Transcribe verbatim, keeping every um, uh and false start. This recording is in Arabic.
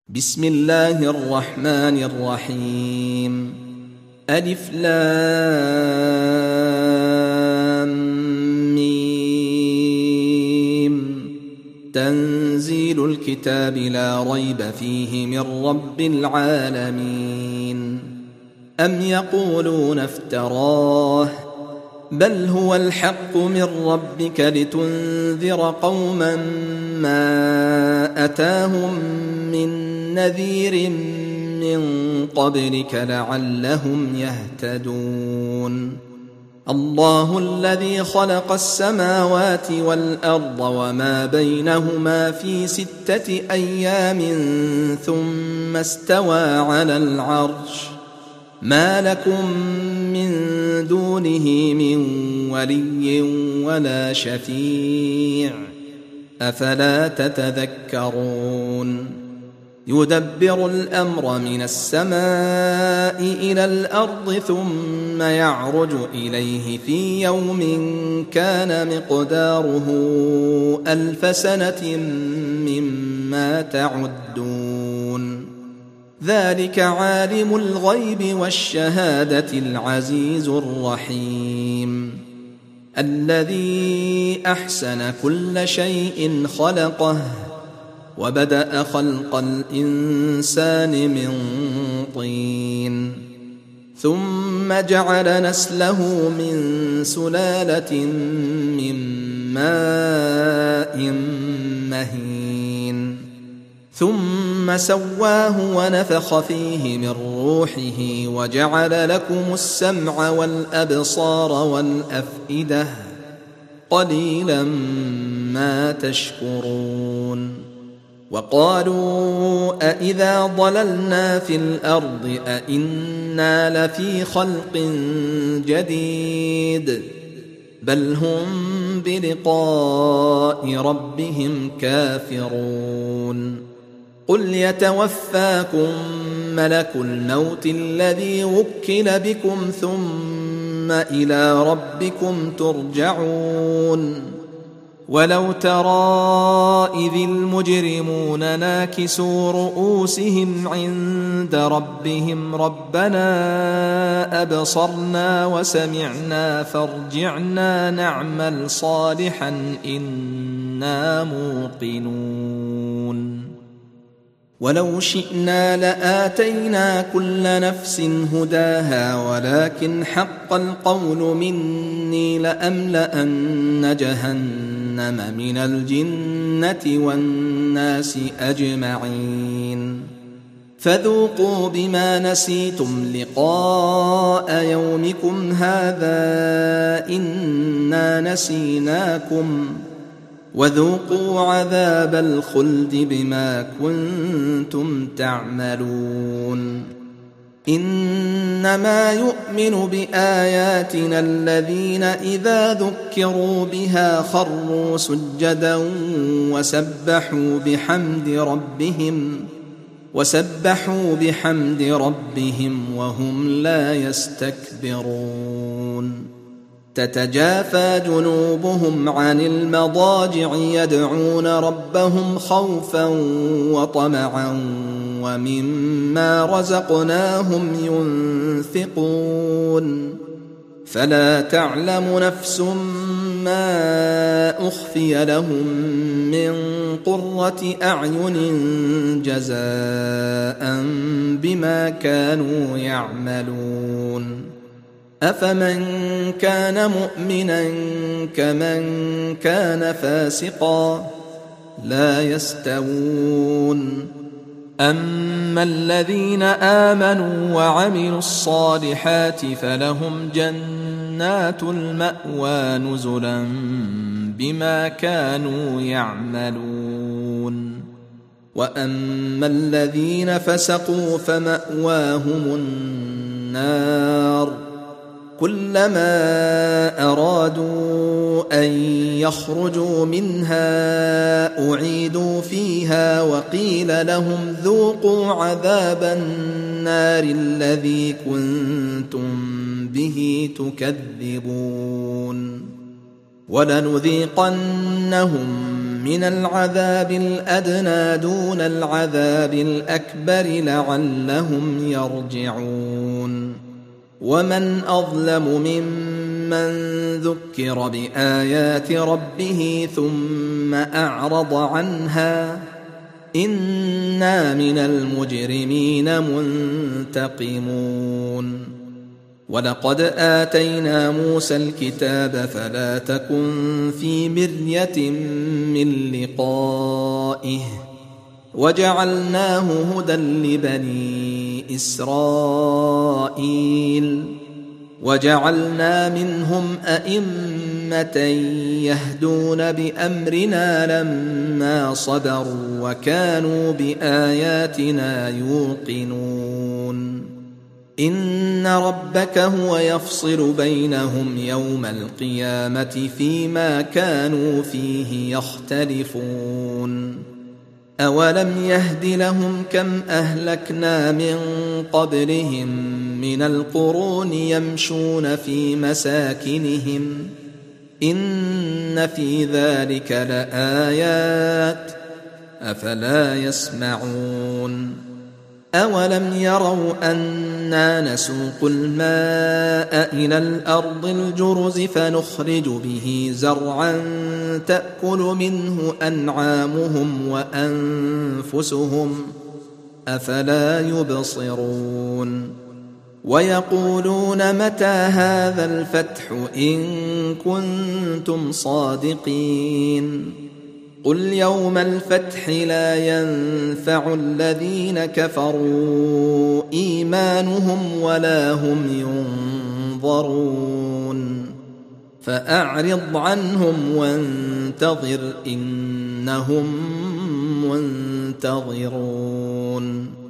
بسم الله الرحمن الرحيم. ألف لام ميم. تنزيل الكتاب لا ريب فيه من رب العالمين. أم يقولون افتراه بل هو الحق من ربك لتنذر قوما ما أتاهم من نذير من قبلك لعلهم يهتدون. الله الذي خلق السماوات والأرض وما بينهما في ستة أيام ثم استوى على العرش ما لكم من دونه من ولي ولا شفيع أفلا تتذكرون. يدبر الأمر من السماء إلى الأرض ثم يعرج إليه في يوم كان مقداره ألف سنة مما تعدون. ذلك عالم الغيب والشهادة العزيز الرحيم الذي أحسن كل شيء خلقه وبدأ خلق الإنسان من طين ثم جعل نسله من سلالة من ماء مهين ثم سواه ونفخ فيه من روحه وجعل لكم السمع والأبصار والأفئدة قليلا ما تشكرون. وقالوا أإذا ضللنا في الأرض أإنا لفي خلق جديد بل هم بلقاء ربهم كافرون. قل يتوفاكم ملك الموت الذي وكل بكم ثم إلى ربكم ترجعون. ولو ترى إذ المجرمون ناكسوا رؤوسهم عند ربهم ربنا أبصرنا وسمعنا فارجعنا نعمل صالحا إنا موقنون. ولو شئنا لآتينا كل نفس هداها ولكن حق القول مني لأملأن جهنم من الجنة والناس أجمعين. فذوقوا بما نسيتم لقاء يومكم هذا إنا نسيناكم وذوقوا عذاب الخلد بما كنتم تعملون. إنما يؤمن بآياتنا الذين إذا ذكروا بها خروا سجدا وسبحوا بحمد ربهم وسبحوا بحمد ربهم وهم لا يستكبرون. تتجافى جنوبهم عن المضاجع يدعون ربهم خوفا وطمعا ومما رزقناهم ينفقون. فلا تعلم نفس ما أخفي لهم من قرة أعين جزاء بما كانوا يعملون. أفمن كان مؤمنا كمن كان فاسقا لا يستوون. أما الذين آمنوا وعملوا الصالحات فلهم جنات المأوى نزلا بما كانوا يعملون. وأما الذين فسقوا فمأواهم النار كلما أرادوا أن يخرجوا منها أعيدوا فيها وقيل لهم ذوقوا عذاب النار الذي كنتم به تكذبون. ولنذيقنهم من العذاب الأدنى دون العذاب الأكبر لعلهم يرجعون ومن أظلم ممن ذكر بآيات ربه ثم أعرض عنها إنا من المجرمين منتقمون ولقد آتينا موسى الكتاب فلا تكن في مرية من لقائه وجعلناه هدى لبني إسرائيل وجعلنا منهم أئمة يهدون بأمرنا لما صبروا وكانوا بآياتنا يوقنون إن ربك هو يفصل بينهم يوم القيامة فيما كانوا فيه يختلفون أولم يهد لهم كم أهلكنا من قبلهم من القرون يمشون في مساكنهم إن في ذلك لآيات أفلا يسمعون أولم يروا أنا نسوق الماء إلى الأرض الجرز فنخرج به زرعا تأكل منه أنعامهم وأنفسهم أفلا يبصرون ويقولون متى هذا الفتح إن كنتم صادقين قل يوم الفتح لا ينفع الذين كفروا إيمانهم ولا هم ينظرون فأعرض عنهم وانتظر إنهم منتظرون